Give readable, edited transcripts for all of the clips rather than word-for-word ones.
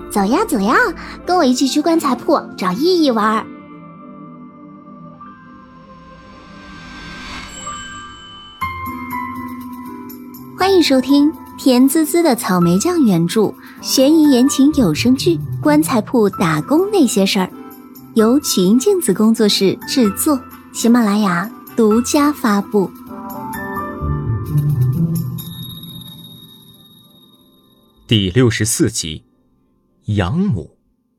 走呀走呀，跟我一起去棺材铺找意义玩。欢迎收听甜滋滋的草莓酱原著悬疑言情有声剧《棺材铺打工那些事儿》，由曲音镜子工作室制作，喜马拉雅独家发布。 第64集，养母。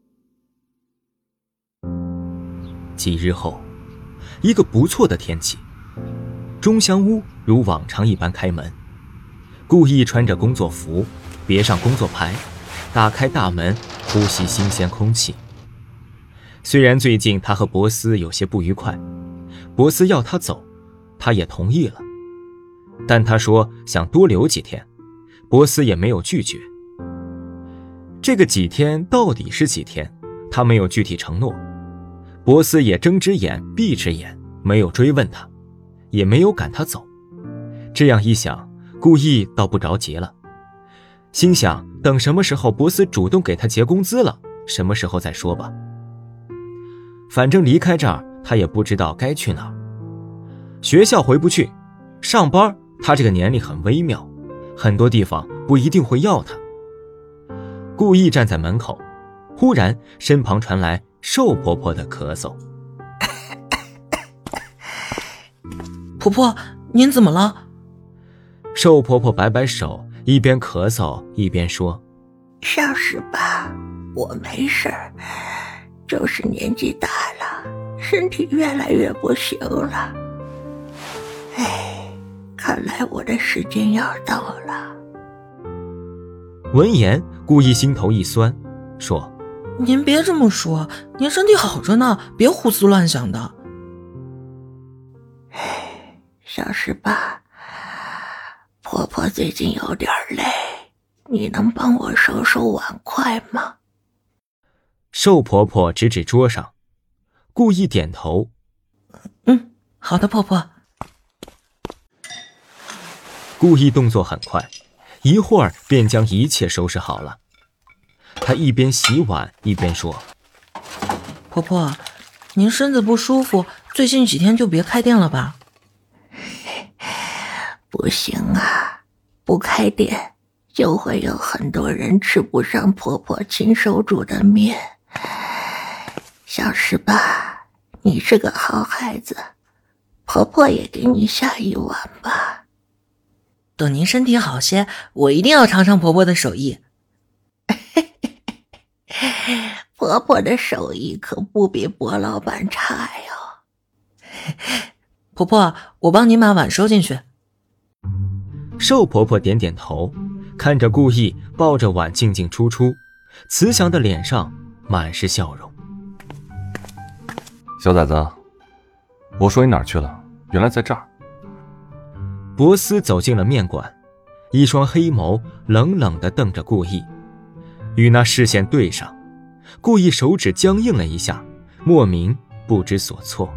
几日后，一个不错的天气，钟香屋如往常一般开门。顾意穿着工作服，别上工作牌，打开大门，呼吸新鲜空气。虽然最近他和博斯有些不愉快，博斯要他走，他也同意了，但他说想多留几天，博斯也没有拒绝。这个几天到底是几天，他没有具体承诺，博斯也睁只眼闭只眼，没有追问他，也没有赶他走。这样一想，顾意倒不着急了，心想等什么时候博斯主动给他结工资了，什么时候再说吧。反正离开这儿他也不知道该去哪儿，学校回不去，上班他这个年龄很微妙，很多地方不一定会要他。顾意站在门口，忽然身旁传来瘦婆婆的咳嗽。 婆婆，您怎么了？ 瘦婆婆摆摆手，一边咳嗽一边说： 少时吧，我没事，就是年纪大了，身体越来越不行了。看来我的时间要到了。 闻言，顾意心头一酸，说： 您别这么说，您身体好着呢，别胡思乱想的。 少时吧，婆婆最近有点累，你能帮我收收碗筷吗？ 瘦婆婆指指桌上，顾意点头。 好的，婆婆。 顾意动作很快，一会儿便将一切收拾好了。她一边洗碗一边说： 婆婆，您身子不舒服，最近几天就别开店了吧？ 不行啊，不开店就会有很多人吃不上婆婆亲手煮的面。小十八，你是个好孩子，婆婆也给你下一碗吧。 等您身体好些，我一定要尝尝婆婆的手艺。 婆婆的手艺可不比薄老板差哟。 婆婆，我帮您把碗收进去。 瘦婆婆点点头，看着顾意抱着碗进进出出，慈祥的脸上满是笑容。 小崽子，我说你哪儿去了？原来在这儿。 博斯走进了面馆，一双黑眸冷冷地瞪着顾意，与那视线对上，顾意手指僵硬了一下，莫名不知所措。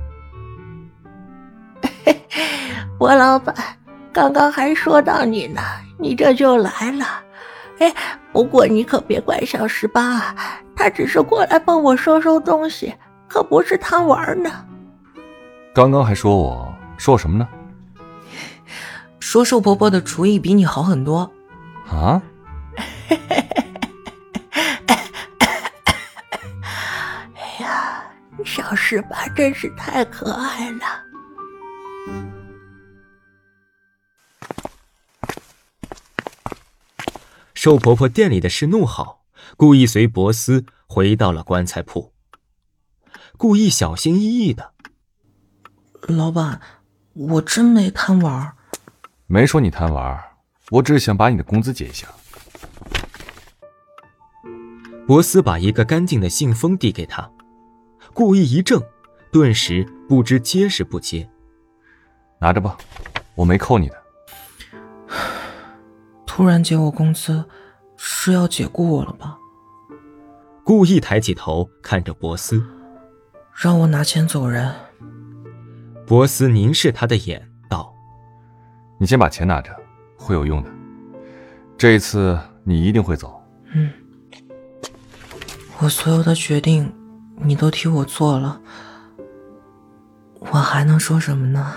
薄老板刚刚还说到你呢，你这就来了。不过你可别怪小十八啊，他只是过来帮我收收东西，可不是贪玩呢。 刚刚还说我什么呢？ 说瘦婆婆的厨艺比你好很多。 啊？ 哎呀，小十八真是太可爱了。 瘦婆婆店里的事弄好，故意随博斯回到了棺材铺。故意小心翼翼的： 老板，我真没贪玩。 没说你贪玩，我只是想把你的工资结一下。 博斯把一个干净的信封递给他，故意一怔，顿时不知接是不接。 拿着吧，我没扣你的。 突然结我工资，是要解雇我了吧？ 故意抬起头看着博斯， 让我拿钱走人。 博斯凝视他的眼道： 你先把钱拿着，会有用的。这一次你一定会走。 我所有的决定你都替我做了，我还能说什么呢？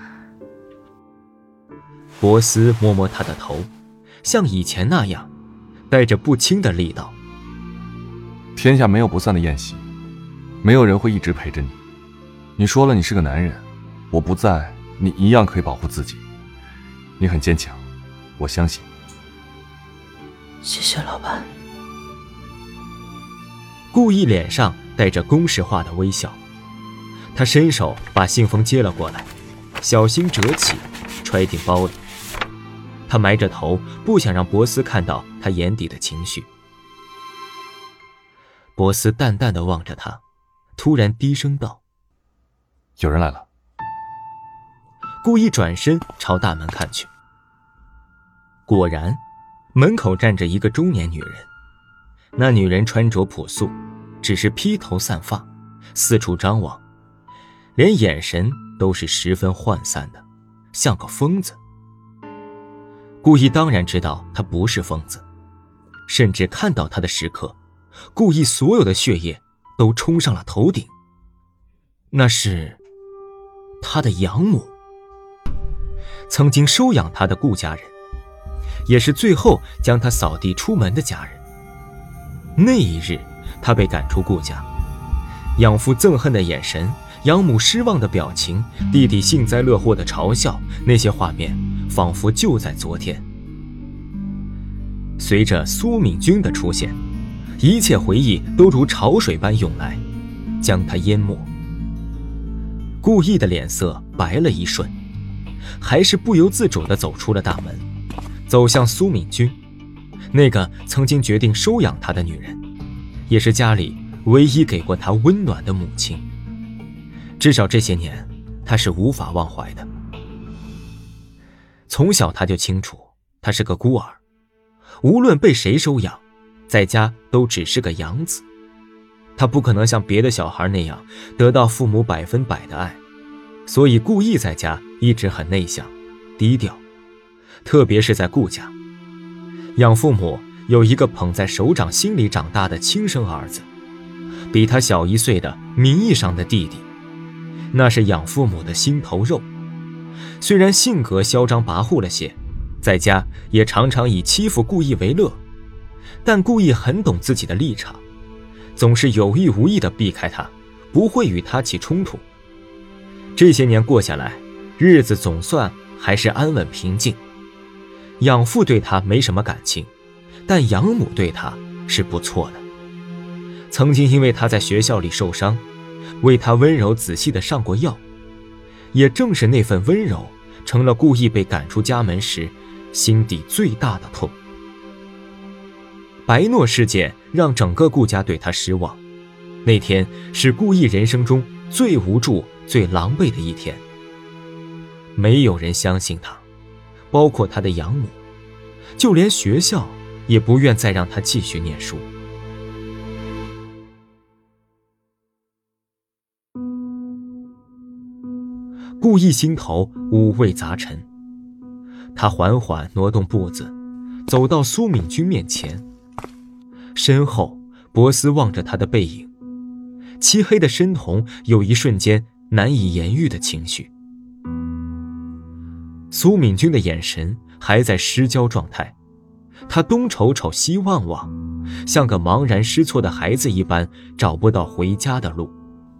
博斯摸摸他的头，像以前那样带着不轻的力道。 天下没有不散的宴席，没有人会一直陪着你。你说了你是个男人，我不在，你一样可以保护自己。你很坚强，我相信。 谢谢老板。 顾意脸上带着公式化的微笑，他伸手把信封接了过来，小心折起，揣进包里。他埋着头，不想让博斯看到他眼底的情绪。博斯淡淡地望着他，突然低声道： 有人来了。 顾意转身朝大门看去，果然门口站着一个中年女人。那女人穿着朴素，只是披头散发，四处张望，连眼神都是十分涣散的，像个疯子。顾意当然知道她不是疯子，甚至看到她的时刻，顾意所有的血液都冲上了头顶。那是他的养母，曾经收养他的顾家人，也是最后将他扫地出门的家人。那一日，他被赶出顾家，养父憎恨的眼神，养母失望的表情，弟弟幸灾乐祸的嘲笑，那些画面仿佛就在昨天。随着苏敏君的出现，一切回忆都如潮水般涌来，将他淹没。顾意的脸色白了一瞬，还是不由自主地走出了大门，走向苏敏君，那个曾经决定收养他的女人，也是家里唯一给过他温暖的母亲。至少这些年，他是无法忘怀的。从小他就清楚，他是个孤儿，无论被谁收养，在家都只是个养子。他不可能像别的小孩那样得到父母100%的爱，所以顾意在家一直很内向低调，特别是在顾家。养父母有一个捧在手掌心里长大的亲生儿子，比他小1岁的名义上的弟弟，那是养父母的心头肉。虽然性格嚣张跋扈了些，在家也常常以欺负顾意为乐，但顾意很懂自己的立场，总是有意无意地避开他，不会与他起冲突。这些年过下来，日子总算还是安稳平静。养父对他没什么感情，但养母对他是不错的。曾经因为他在学校里受伤，为他温柔仔细地上过药，也正是那份温柔，成了顾意被赶出家门时心底最大的痛。白诺事件让整个顾家对他失望，那天是顾意人生中最无助、最狼狈的一天。没有人相信他，包括他的养母，就连学校也不愿再让他继续念书。顾意心头五味杂陈，他缓缓挪动步子，走到苏敏君面前。身后，博斯望着他的背影，漆黑的深瞳有一瞬间难以言喻的情绪。苏敏君的眼神还在失焦状态，他东瞅瞅西望望，像个茫然失措的孩子一般，找不到回家的路。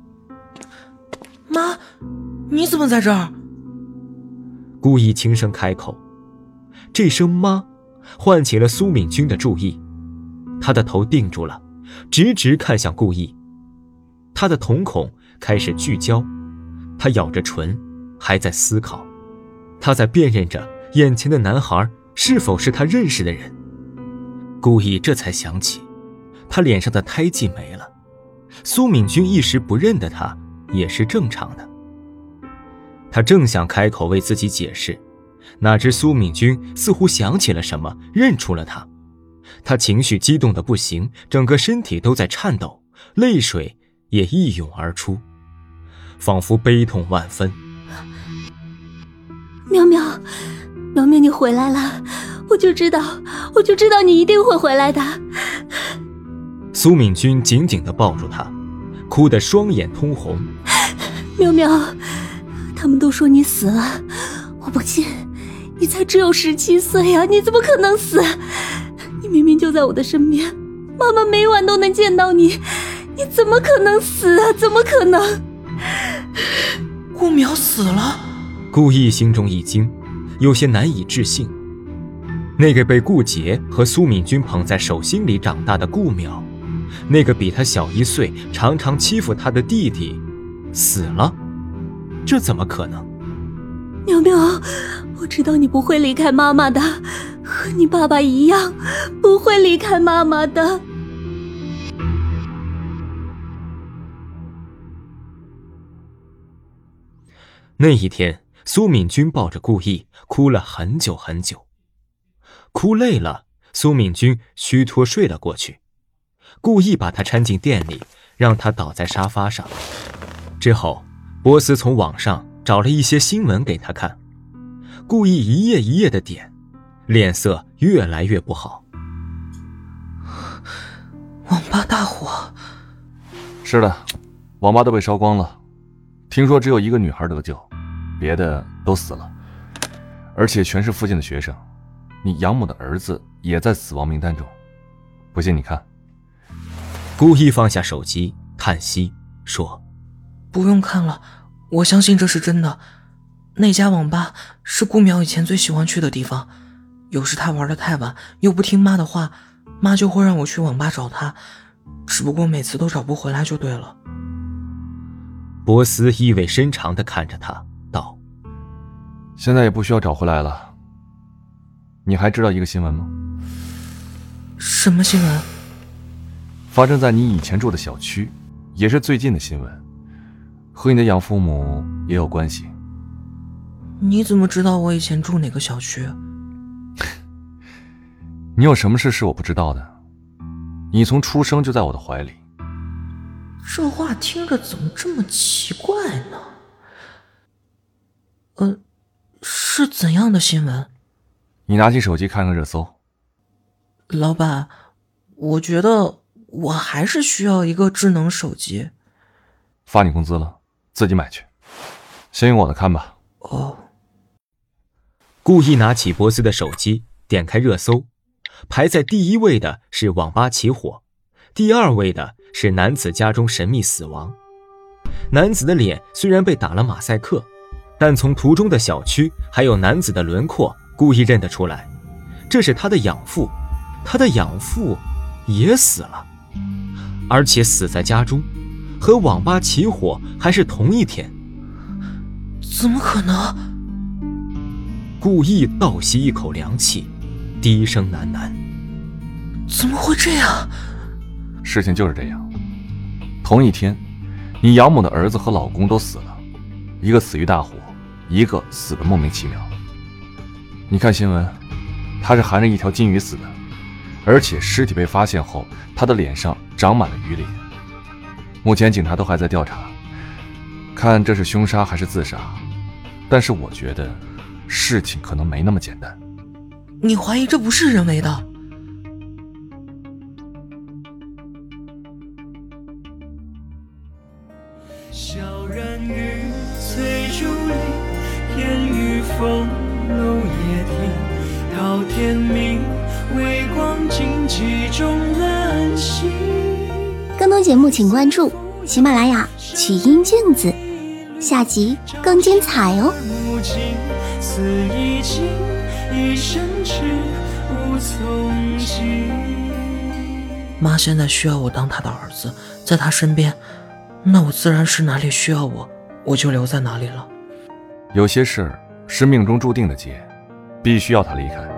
妈，你怎么在这儿？ 顾意轻声开口，这声妈唤起了苏敏君的注意，他的头定住了，直直看向顾意。他的瞳孔开始聚焦，他咬着唇，还在思考，他在辨认着眼前的男孩是否是他认识的人。顾意这才想起，他脸上的胎记没了，苏敏君一时不认得他也是正常的。他正想开口为自己解释，哪知苏敏君似乎想起了什么，认出了他。他情绪激动得不行，整个身体都在颤抖，泪水也一涌而出，仿佛悲痛万分。 苗苗，苗苗，你回来了，我就知道你一定会回来的。 苏敏君紧紧地抱住他，哭得双眼通红。 苗苗，他们都说你死了，我不信，你才只有17岁啊，你怎么可能死？你明明就在我的身边，妈妈每晚都能见到你，你怎么可能死啊？怎么可能？ 顾淼死了？ 顾毅心中一惊，有些难以置信。那个被顾杰和苏敏君捧在手心里长大的顾淼，那个比他小1岁常常欺负他的弟弟死了，这怎么可能？ 苗苗，我知道你不会离开妈妈的，和你爸爸一样，不会离开妈妈的。 那一天，苏敏君抱着顾毅哭了很久很久，哭累了，苏敏君虚脱睡了过去。顾毅把他搀进店里，让他倒在沙发上。之后，波斯从网上找了一些新闻给他看，顾毅一页一页的点，脸色越来越不好。 网吧大火。 是的，网吧都被烧光了，听说只有1个女孩得救，别的都死了，而且全是附近的学生。你养母的儿子也在死亡名单中，不信你看。 顾毅放下手机，叹息说： 不用看了，我相信这是真的。那家网吧是顾淼以前最喜欢去的地方，有时他玩得太晚，又不听妈的话，妈就会让我去网吧找他，只不过每次都找不回来就对了。 波斯意味深长地看着他道： 现在也不需要找回来了。你还知道一个新闻吗？ 什么新闻？ 发生在你以前住的小区，也是最近的新闻，和你的养父母也有关系。 你怎么知道我以前住哪个小区？ 你有什么事是我不知道的？你从出生就在我的怀里。 这话听着怎么这么奇怪呢？是怎样的新闻？ 你拿起手机看看热搜。 老板，我觉得我还是需要一个智能手机。 发你工资了，自己买去。先用我的看吧。 哦。 顾毅拿起波斯的手机，点开热搜，排在第1位的是网吧起火，第2位的是男子家中神秘死亡。男子的脸虽然被打了马赛克，但从图中的小区还有男子的轮廓，顾毅认得出来，这是他的养父，他的养父也死了，而且死在家中，和网吧起火还是同一天。 怎么可能？ 顾毅倒吸一口凉气，低声喃喃： 怎么会这样？ 事情就是这样，同一天，你养母的儿子和老公都死了，一个死于大火，一个死得莫名其妙。你看新闻，他是含着一条金鱼死的，而且尸体被发现后，他的脸上长满了鱼鳞。目前警察都还在调查，看这是凶杀还是自杀，但是我觉得事情可能没那么简单。 你怀疑这不是人为的？ 小人鱼翠竹林，烟雨风楼夜听，到天明，微光荆棘中蓝星。 更多节目请关注喜马拉雅曲音镜子，下集更精彩哦。 似已经一生只无从及。 妈现在需要我当她的儿子，在她身边，那我自然是哪里需要我就留在哪里了。 有些事是命中注定的劫，必须要他离开。